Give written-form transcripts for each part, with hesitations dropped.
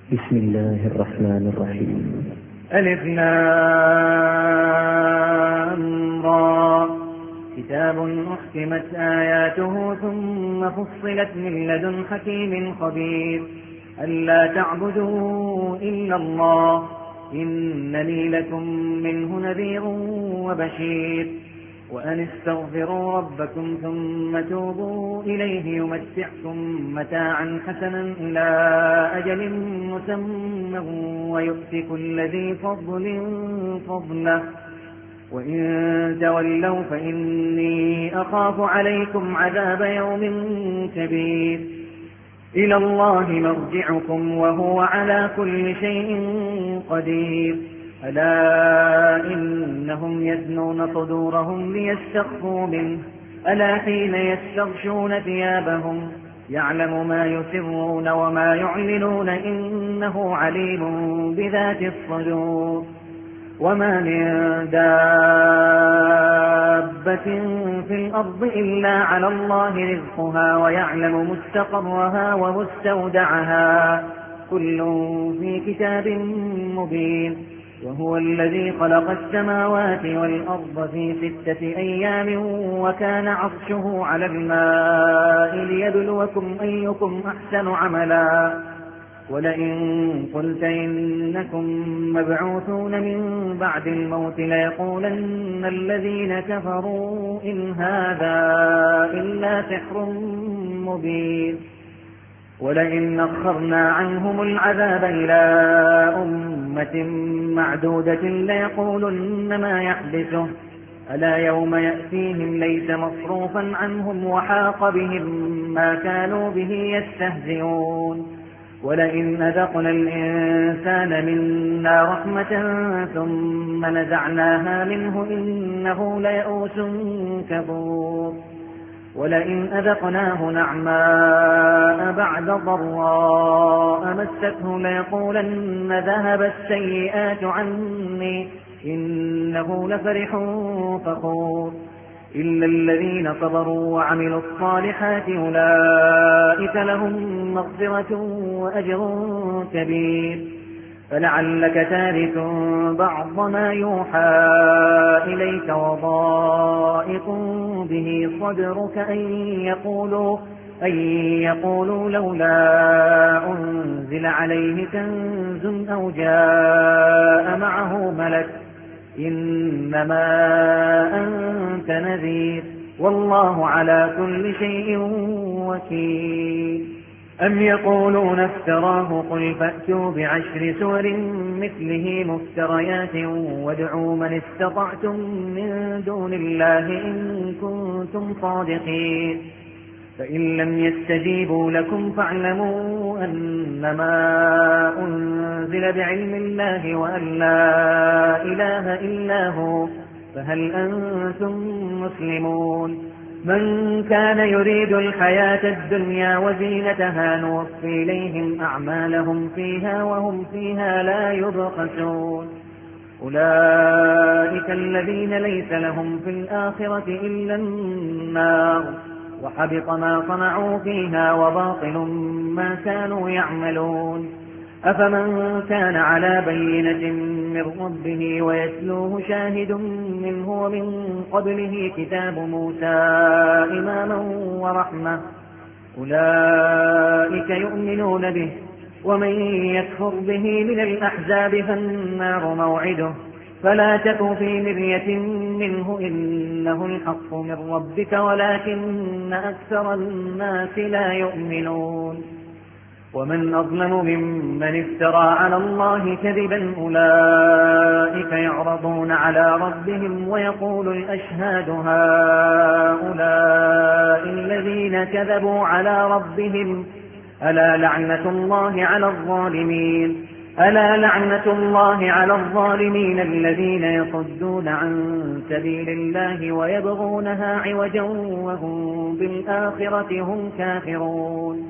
بسم الله الرحمن الرحيم. ألف لام را كتاب أحكمت آياته ثم فصلت من لدن حكيم خبير ألا تعبدوا إلا الله إنني لكم منه نذير وبشير وأن استغفروا ربكم ثم توبوا إليه يمتعكم متاعا حسنا إلى أجل مسمى ويؤت كل ذي فضل فضله وإن تولوا فإني أخاف عليكم عذاب يوم كبير إلى الله مرجعكم وهو على كل شيء قدير ألا إنهم يثنون صدورهم ليستخفوا منه ألا حين يستغشون ثيابهم يعلم ما يسرون وما يعلنون إنه عليم بذات الصدور وما من دابة في الأرض إلا على الله رزقها ويعلم مستقرها ومستودعها كل في كتاب مبين وهو الذي خلق السماوات والأرض في 6 أيام وكان عرشه على الماء ليبلوكم أيكم أحسن عملا ولئن قلت إنكم مبعوثون من بعد الموت ليقولن الذين كفروا إن هذا إلا سحر مبين ولئن أخرنا عنهم العذاب إلى أمة معدودة ليقولن ما يحدثه ألا يوم يأتيهم ليس مصروفا عنهم وحاق بهم ما كانوا به يستهزئون ولئن أذقنا الإنسان منا رحمة ثم نزعناها منه إنه ليئوس كفور ولئن أذقناه نعماء بعد ضراء مسته ليقولن ذهب السيئات عني إنه لفرح فخور إلا الذين صبروا وعملوا الصالحات أولئك لهم مغفرة وأجر كبير فلعلك تارك بعض ما يوحى إليك وضائق به صدرك أن يقولوا لولا أنزل عليه كنز أو جاء معه ملك إنما أنت نذير والله على كل شيء وكيل أم يقولون افتراه قل فأتوا ب10 سور مثله مفتريات وادعوا من استطعتم من دون الله إن كنتم صادقين فإن لم يستجيبوا لكم فاعلموا أنما أنزل بعلم الله وأن لا إله إلا هو فهل أنتم مسلمون من كان يريد الحياة الدنيا وزينتها نوفي إليهم أعمالهم فيها وهم فيها لا يبخسون أولئك الذين ليس لهم في الآخرة إلا النار وحبط ما صنعوا فيها وباطل ما كانوا يعملون أفمن كان على بينة من ربه ويتلوه شاهد منه ومن قبله كتاب موسى إماما ورحمة أولئك يؤمنون به ومن يكفر به من الأحزاب فالنار موعده فلا تك في مرية منه إنه الحق من ربك ولكن أكثر الناس لا يؤمنون ومن أظلم ممن افترى على الله كذبا أولئك يعرضون على ربهم ويقول الأشهاد هؤلاء الذين كذبوا على ربهم ألا لعنة الله على الظالمين الذين يصدون عن سبيل الله ويبغونها عوجا وهم بالآخرة هم كافرون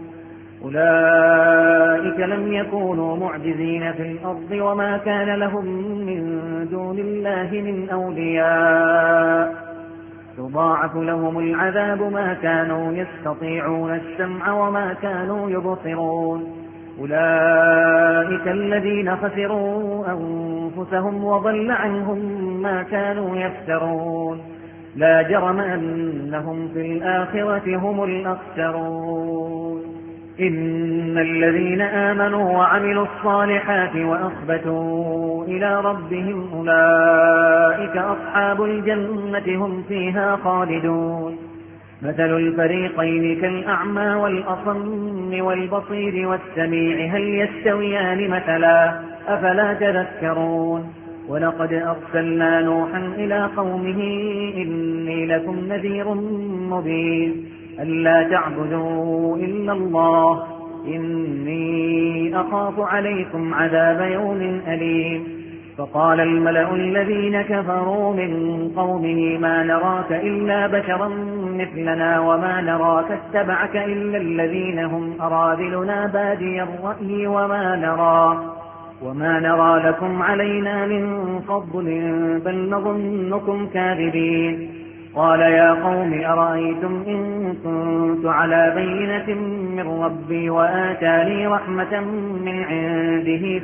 أولئك لم يكونوا معجزين في الأرض وما كان لهم من دون الله من أولياء يضاعف لهم العذاب ما كانوا يستطيعون السمع وما كانوا يبصرون أولئك أولئك الذين خسروا أنفسهم وضل عنهم ما كانوا يفترون لا جرم أنهم في الآخرة هم الأخسرون إن الذين آمنوا وعملوا الصالحات وأخبتوا إلى ربهم أولئك أصحاب الجنة هم فيها خالدون مثل الفريقين كالأعمى والأصم والبصير والسميع هل يستويان مثلا أفلا تذكرون ولقد أرسلنا نوحا إلى قومه إني لكم نذير مبين ألا تعبدوا إلا الله إني أخاف عليكم عذاب يوم أليم فقال الملأ الذين كفروا من قومه ما نراك إلا بشرا مثلنا وما نراك اتبعك إلا الذين هم أراذلنا بادي الرأي وما نرى لكم علينا من فضل بل نظنكم كاذبين قال يا قوم أرأيتم إن كنت على بينة من ربي وآتاني رحمة من عنده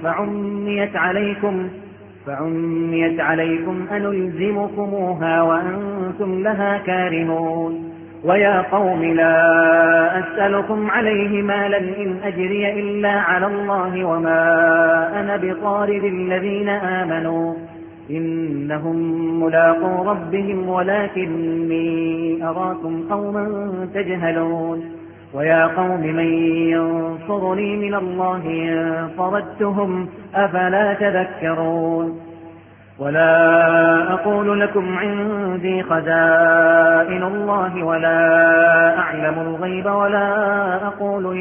فعميت عليكم أنلزمكموها وأنتم لها كارهون ويا قوم لا أسألكم عليه مالا إن أجري إلا على الله وما أنا بطارد الذين آمنوا إنهم ملاقو ربهم ولكني أراكم قوما تجهلون ويا قوم من ينصرني من الله إن طردتهم أفلا تذكرون ولا أقول لكم عندي خزائن الله ولا أعلم الغيب ولا أقول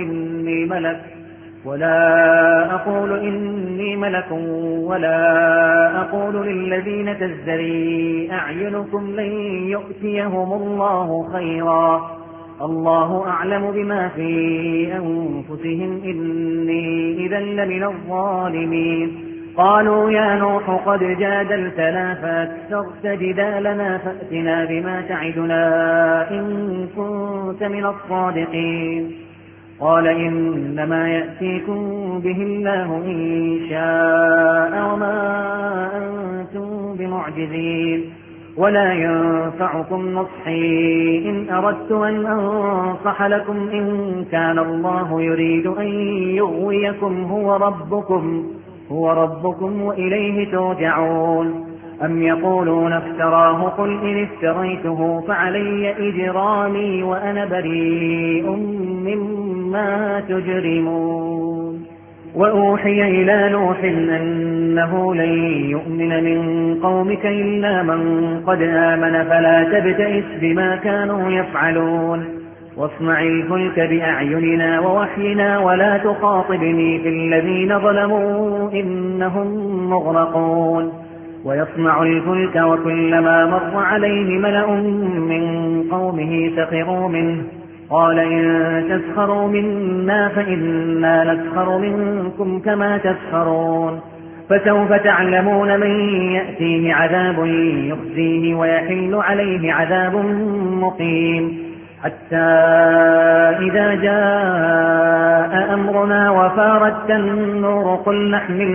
إني ملك ولا أقول للذين تزدري أعينكم لن يؤتيهم الله خيرا الله أعلم بما في أنفسهم إني إذا لمن الظالمين قالوا يا نوح قد جادلتنا فأكثرت جدالنا فأتنا بما تعدنا إن كنت من الصادقين قال إنما يأتيكم به الله إن شاء وما أنتم بمعجزين ولا ينفعكم نصحي إن أردت أن أنصح لكم إن كان الله يريد أن يغويكم هو ربكم وإليه ترجعون أم يقولون افتراه قل إن افتريته فعلي إجرامي وأنا بريء مما تجرمون وأوحي إلى نوح أنه لن يؤمن من قومك إلا من قد آمن فلا تبتئس بما كانوا يفعلون واصنع الفلك بأعيننا ووحينا ولا تخاطبني في الذين ظلموا إنهم مغرقون ويصنع الفلك وكلما مر عليه ملأ من قومه سخروا منه قال إن تسخروا منا فإنا نسخر منكم كما تسخرون فسوف تعلمون من يأتيه عذاب يخزيه ويحل عليه عذاب مقيم حتى إذا جاء أمرنا وفارت النور قل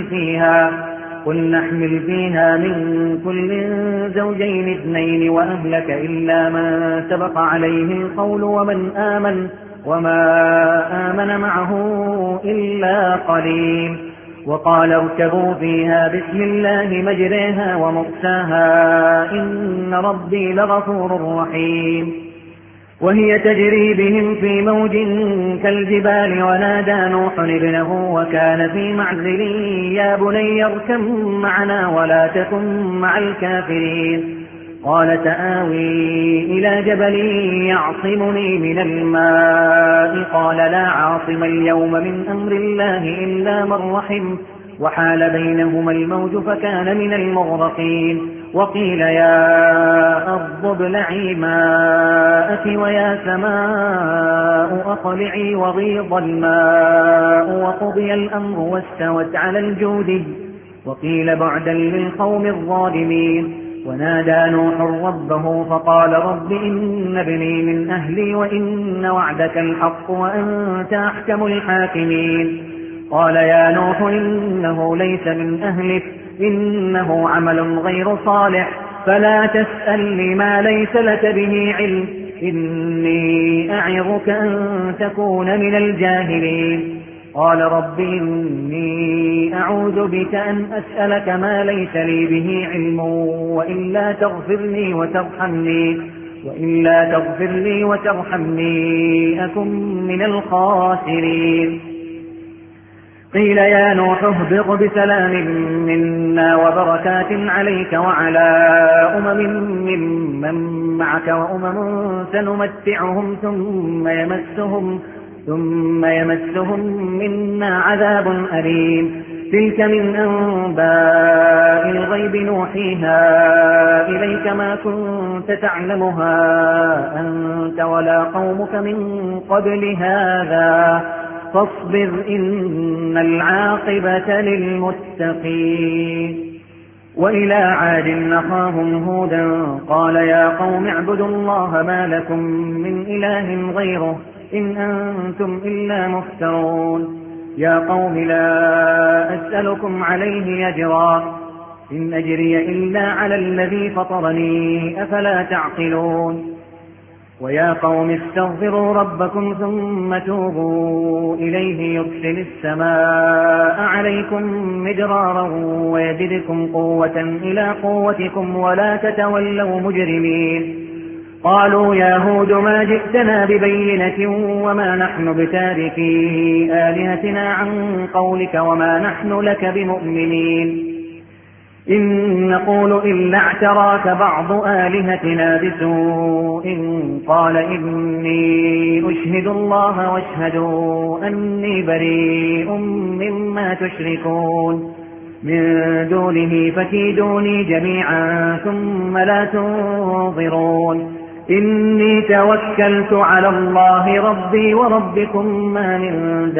نحمل فيها من كل زوجين اثنين وأهلك إلا من سبق عليه القول وما آمن معه إلا قليل وقال اركبوا فيها بسم الله مجريها ومرساها إن ربي لغفور رحيم وهي تجري بهم في موج كالجبال ونادى نوح ابنه وكان في معزل يا بني اركب معنا ولا تكن مع الكافرين قال سآوي إلى جبل يعصمني من الماء قال لا عاصم اليوم من أمر الله إلا من رحم وحال بينهما الموج فكان من المغرقين وقيل يا أرض ابلعي ماءك ويا سماء أقلعي وغيض الماء وقضي الأمر واستوت على الجود وقيل بعدا للقوم الظالمين ونادى نوح ربه فقال رب إن ابني من أهلي وإن وعدك الحق وأنت أحكم الحاكمين قال يا نوح إنه ليس من أهلك إنه عمل غير صالح فلا تسألني ما ليس لك به علم إني أعظك أن تكون من الجاهلين قال رب إني أعوذ بك أن أسألك ما ليس لي به علم وإلا تغفر لي وترحمني أكن من الخاسرين قيل يا نوح اهبط بسلام منا وبركات عليك وعلى ممن معك وأمم سنمتعهم ثم يمسهم منا عذاب أليم تلك من أنباء الغيب نوحيها إليك ما كنت تعلمها أنت ولا قومك من قبل هذا فاصبر إن العاقبة للمتقين وإلى عاد أخاهم هودا قال يا قوم اعبدوا الله ما لكم من إله غيره إن أنتم إلا مفترون يا قوم لا أسألكم عليه أجرا إن أجري إلا على الذي فطرني أفلا تعقلون ويا قوم استغفروا ربكم ثم توبوا إليه يرسل السماء عليكم مدرارا ويزدكم قوة إلى قوتكم ولا تتولوا مجرمين قالوا يا هود ما جئتنا ببينة وما نحن بتاركي آلهتنا عن قولك وما نحن لك بمؤمنين إن نقول إلا اعتراك بعض آلهتنا بسوء قال إني أشهد الله واشهدوا أني بريء مما تشركون من دونه فكيدوني جميعا ثم لا تنظرون إني توكلت على الله ربي وربكم ما من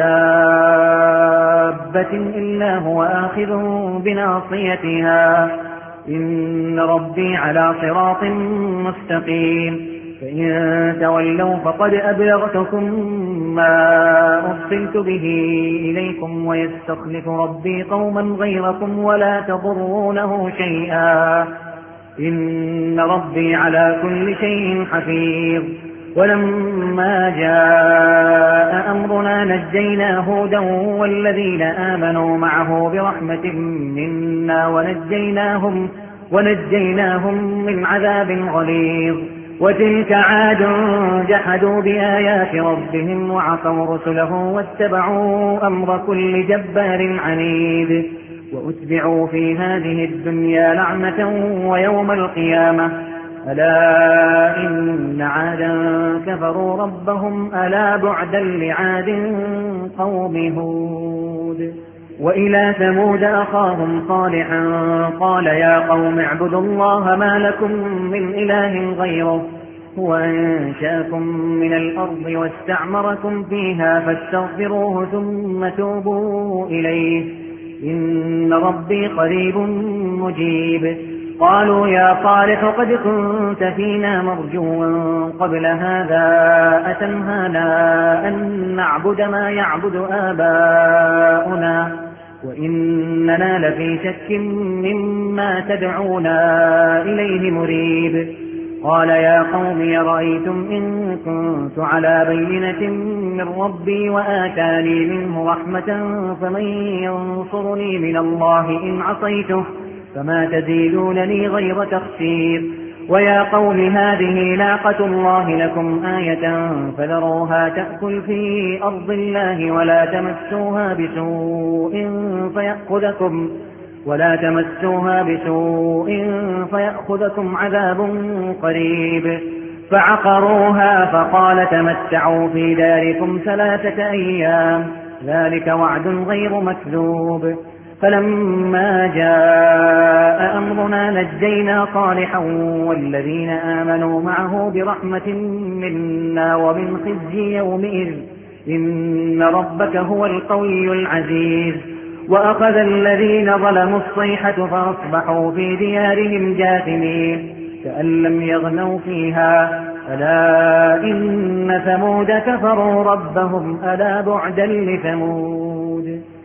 دابة إلا هو آخذ بناصيتها إن ربي على صراط مستقيم فإن تولوا فقد أبلغتكم ما أرسلت به إليكم ويستخلف ربي قوما غيركم ولا تضرونه شيئا إن ربي على كل شيء حفيظ ولما جاء أمرنا نجينا هودا والذين آمنوا معه برحمة منا ونجيناهم من عذاب غليظ وتلك عاد جحدوا بآيات ربهم وعصوا رسله واتبعوا أمر كل جبار عنيد وأتبعوا في هذه الدنيا لعنة ويوم القيامة ألا إن عادا كفروا ربهم ألا بعدا لعاد قوم هود وإلى ثمود أخاهم صالحا قال يا قوم اعبدوا الله ما لكم من إله غيره هو أنشأكم من الأرض واستعمركم فيها فاستغفروه ثم توبوا إليه إن ربي قريب مجيب قالوا يا صالح قد كنت فينا مرجوا قبل هذا أتنهانا أن نعبد ما يعبد آباؤنا وإننا لفي شك مما تدعونا إليه مريب قال يا قوم رأيتم إن كنت على بينة من ربي وآتاني منه رحمة فمن ينصرني من الله إن عصيته فما تزيدونني غير تخسير ويا قوم هذه ناقة الله لكم آية فذروها تأكل في أرض الله ولا تمسوها بسوء فيأخذكم عذاب قريب فعقروها فقال تمتعوا في داركم 3 أيام ذلك وعد غير مكذوب فلما جاء أمرنا نجينا صالحا والذين آمنوا معه برحمة منا ومن خزي يومئذ إن ربك هو القوي العزيز وأخذ الذين ظلموا الصيحة فأصبحوا في ديارهم جاثمين كأن لم يغنوا فيها ألا إن ثمود كفروا ربهم ألا بعدا لثمود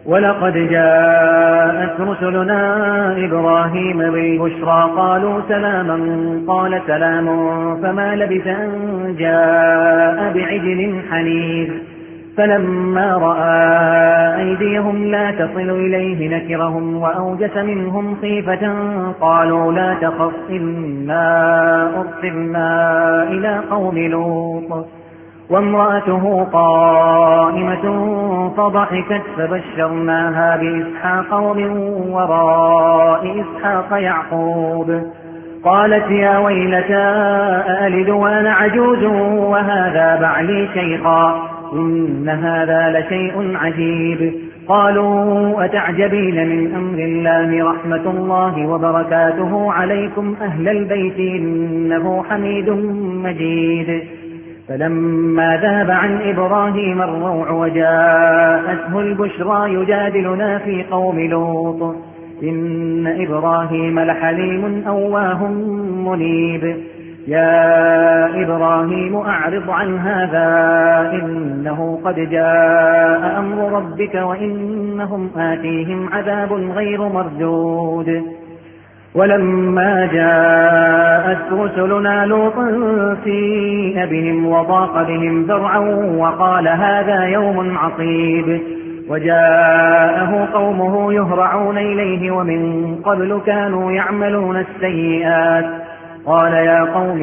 ولقد جاءت رسلنا إبراهيم بالبشرى قالوا سلاما قال سلام فما لبث أن جاء بعجل حنيذ فلما رأى أيديهم لا تصل إليه نكرهم وأوجس منهم خيفة قالوا لا تخف إنا أرسلنا إلى قوم لوط وامرأته قائمة فضحكت فبشرناها بإسحاق ومن وراء إسحاق يعقوب قالت يا ويلتى أألد وأنا عجوز وهذا بعلي شيخا إن هذا لشيء عجيب قالوا أتعجبين من أمر الله رحمة الله وبركاته عليكم أهل البيت إنه حميد مجيد فلما ذهب عن إبراهيم الروع وجاءته البشرى يجادلنا في قوم لوط إن إبراهيم لحليم أواه منيب يا إبراهيم أعرض عن هذا إنه قد جاء أمر ربك وإنهم آتيهم عذاب غير مردود ولما جاءت رسلنا لوطا سيء بهم وضاق بهم ذرعا وقال هذا يوم عصيب وجاءه قومه يهرعون إليه ومن قبل كانوا يعملون السيئات قال يا قوم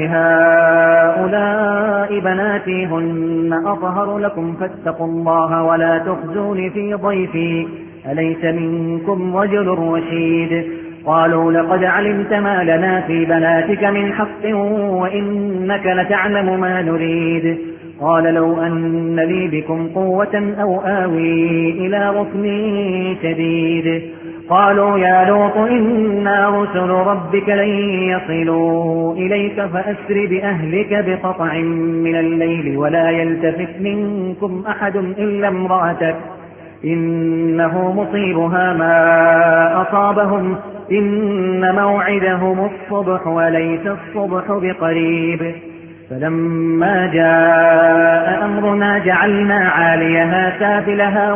هؤلاء بناتي هن أطهر لكم فاتقوا الله ولا تخزوني في ضيفي أليس منكم رجل رشيد قالوا لقد علمت ما لنا في بناتك من حق وإنك لتعلم ما نريد قال لو أن لي بكم قوة أو آوي إلى ركن شديد قالوا يا لوط إنا رسل ربك لن يصلوا إليك فأسر بأهلك بقطع من الليل ولا يلتفت منكم أحد إلا امرأتك إنه مصيبها ما أصابهم إن موعدهم الصبح وليس الصبح بقريب فلما جاء أمرنا جعلنا عاليها سافلها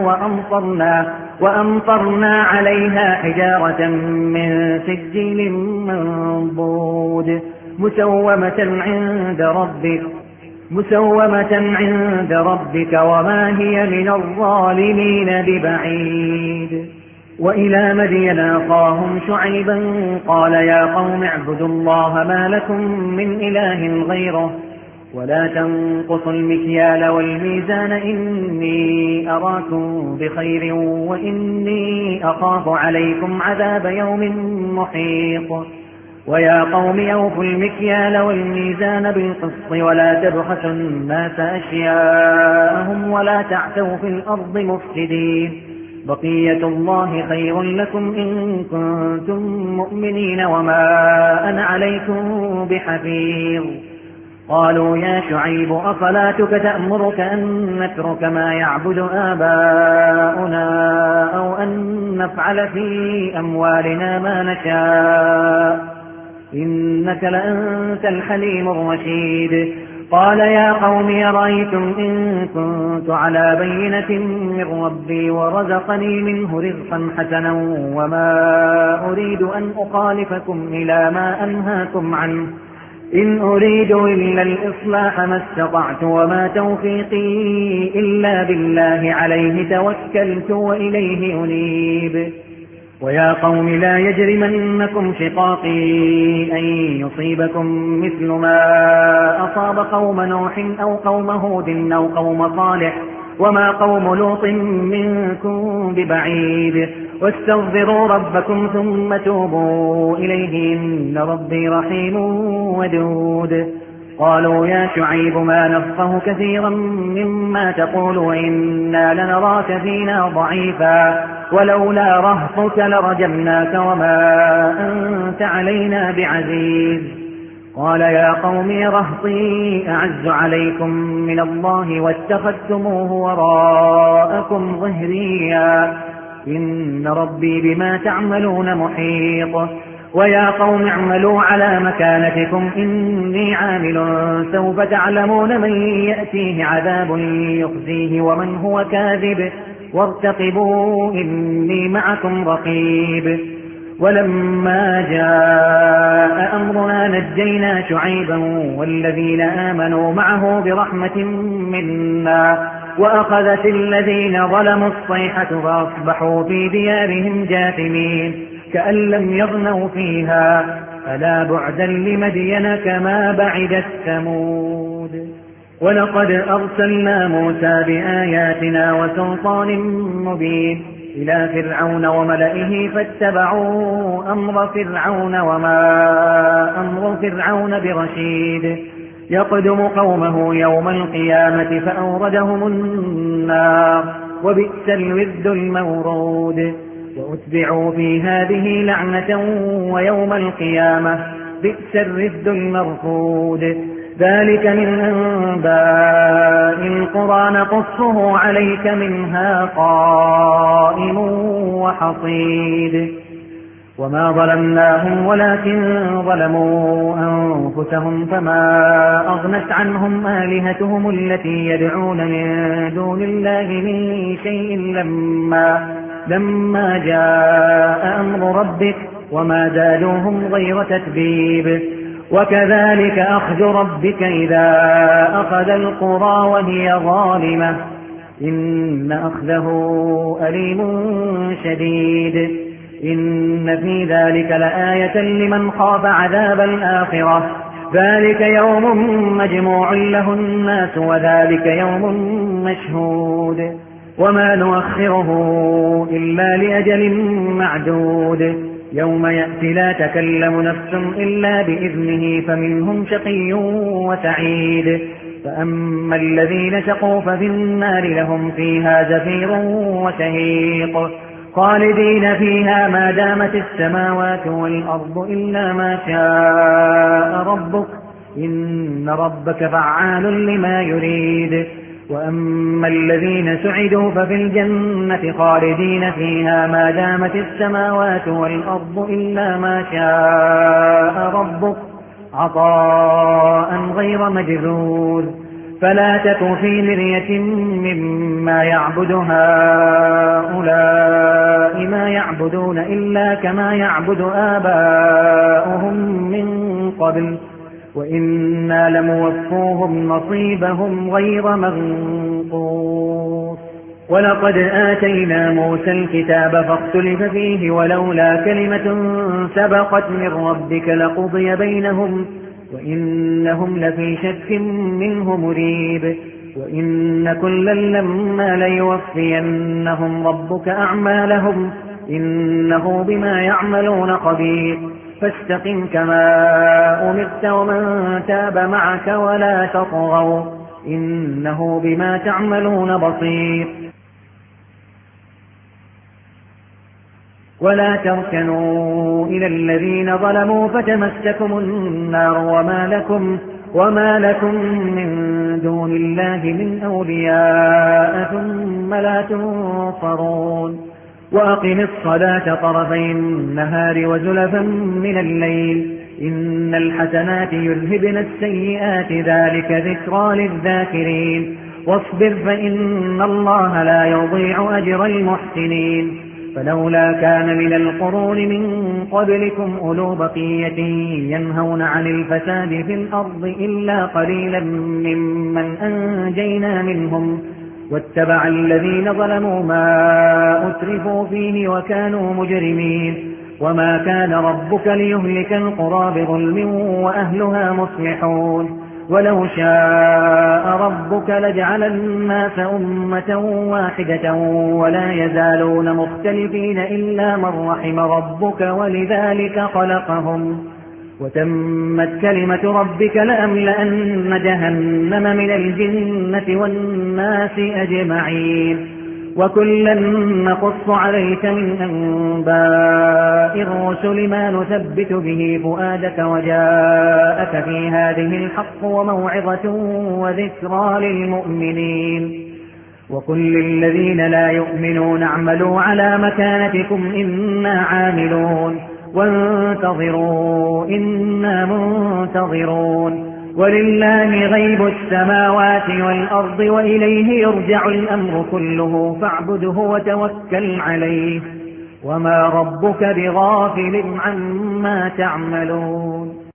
وأمطرنا عليها حجارة من سجيل منضود مسومة عند ربك وما هي من الظالمين ببعيد وإلى مدين أخاهم شعيبا قال يا قوم اعبدوا الله ما لكم من إله غيره ولا تنقصوا المكيال والميزان إني أراكم بخير وإني أخاف عليكم عذاب يوم محيط ويا قوم أوفوا المكيال والميزان بالقسط ولا تبخسوا الناس أشياءهم ولا تعثوا في الأرض مفسدين بقية الله خير لكم إن كنتم مؤمنين وما أنا عليكم بحفيظ قالوا يا شعيب أصلاتك تأمرك أن نترك ما يعبد آباؤنا أو أن نفعل في أموالنا ما نشاء إنك لأنت الحليم الرشيد قال يا قوم أرأيتم إن كنت على بينة من ربي ورزقني منه رزقا حسنا وما أريد أن أخالفكم إلى ما أنهاكم عنه إن أريد إلا الإصلاح ما استطعت وما توفيقي إلا بالله عليه توكلت وإليه أنيب ويا قوم لا يجرمنكم شقاقي أن يصيبكم مثل ما أصاب قوم نوح أو قوم هود أو قوم صالح وما قوم لوط منكم ببعيد واستغفروا ربكم ثم توبوا إليه إن ربي رحيم ودود قالوا يا شعيب ما نفقه كثيرا مما تقول وإنا لنراك فينا ضعيفا ولولا رهطك لرجمناك وما أنت علينا بعزيز قال يا قوم رهطي أعز عليكم من الله واتخذتموه وراءكم ظهريا إن ربي بما تعملون محيط ويا قوم اعملوا على مكانتكم إني عامل سوف تعلمون من يأتيه عذاب يخزيه وارتقبوا إني معكم رقيب. ولما جاء أمرنا نجينا شعيبا والذين آمنوا معه برحمة منا وأخذت الذين ظلموا الصيحة فأصبحوا في ديارهم جاثمين كأن لم يغنوا فيها ألا بعدا لمدين كما بعدت ثمود. ولقد أرسلنا موسى بآياتنا وسلطان مبين إلى فرعون وملئه فاتبعوا أمر فرعون وما أمر فرعون برشيد يقدم قومه يوم القيامة فأوردهم النار وبئس الورد المورود. وأتبعوا في هذه لعنة ويوم القيامة بئس الرد المرفود. ذلك من أنباء القرى نقصه عليك منها قائم وحصيد. وما ظلمناهم ولكن ظلموا أنفسهم فما أغنت عنهم آلهتهم التي يدعون من دون الله من شيء لما جاء أمر ربك وما زادوهم غير تتبيب. وكذلك أخذ ربك إذا أخذ القرى وهي ظالمة إن أخذه أليم شديد. إن في ذلك لآية لمن خاف عذاب الآخرة ذلك يوم مجموع له الناس وذلك يوم مشهود. وما نؤخره إلا لأجل معدود يوم يأتي لا تكلم نفس إلا بإذنه فمنهم شقي وسعيد. فأما الذين شقوا ففي النار لهم فيها زفير وشهيق خالدين فيها ما دامت السماوات والأرض إلا ما شاء ربك إن ربك فعال لما يريد. وأما الذين سعدوا ففي الجنة خالدين فيها ما دامت السماوات والأرض إلا ما شاء ربك عطاء غير مجذوذ. فلا تك في مرية مما يعبد هؤلاء ما يعبدون إلا كما يعبد آباؤهم من قبل وإنا لموفوهم نصيبهم غير منقوص. ولقد آتينا موسى الكتاب فاختلف فيه ولولا كلمة سبقت من ربك لقضي بينهم وإنهم لفي شك منه مريب. وإن كلا لما ليوفينهم ربك أعمالهم إنه بما يعملون خبير. فاستقم كما أمرت ومن تاب معك ولا تطغوا إنه بما تعملون بصير. ولا تركنوا إلى الذين ظلموا فتمسكم النار وما لكم من دون الله من أولياء ثم لا تنصرون. وأقم الصلاة طرفي النهار وزلفا من الليل إن الحسنات يذهبن السيئات ذلك ذكرى للذاكرين. واصبر فإن الله لا يضيع أجر المحسنين. فلولا كان من القرون من قبلكم أولو بقية ينهون عن الفساد في الأرض إلا قليلا ممن أنجينا منهم واتبع الذين ظلموا ما أترفوا فيه وكانوا مجرمين. وما كان ربك ليهلك القرى بظلم وأهلها مصلحون. ولو شاء ربك لجعل الناس أمة واحدة ولا يزالون مختلفين إلا من رحم ربك ولذلك خلقهم. وتمت كلمة ربك لأملأن جهنم من الجنة والناس أجمعين. وكلا نقص عليك من أنباء الرسل ما نثبت به فؤادك وجاءك في هذه الحق وموعظة وذكرى للمؤمنين. وكل الذين لا يؤمنون اعملوا على مكانتكم إنا عاملون وانتظروا إنا منتظرون. ولله غيب السماوات والأرض وإليه يرجع الأمر كله فاعبده وتوكل عليه وما ربك بغافل عما تعملون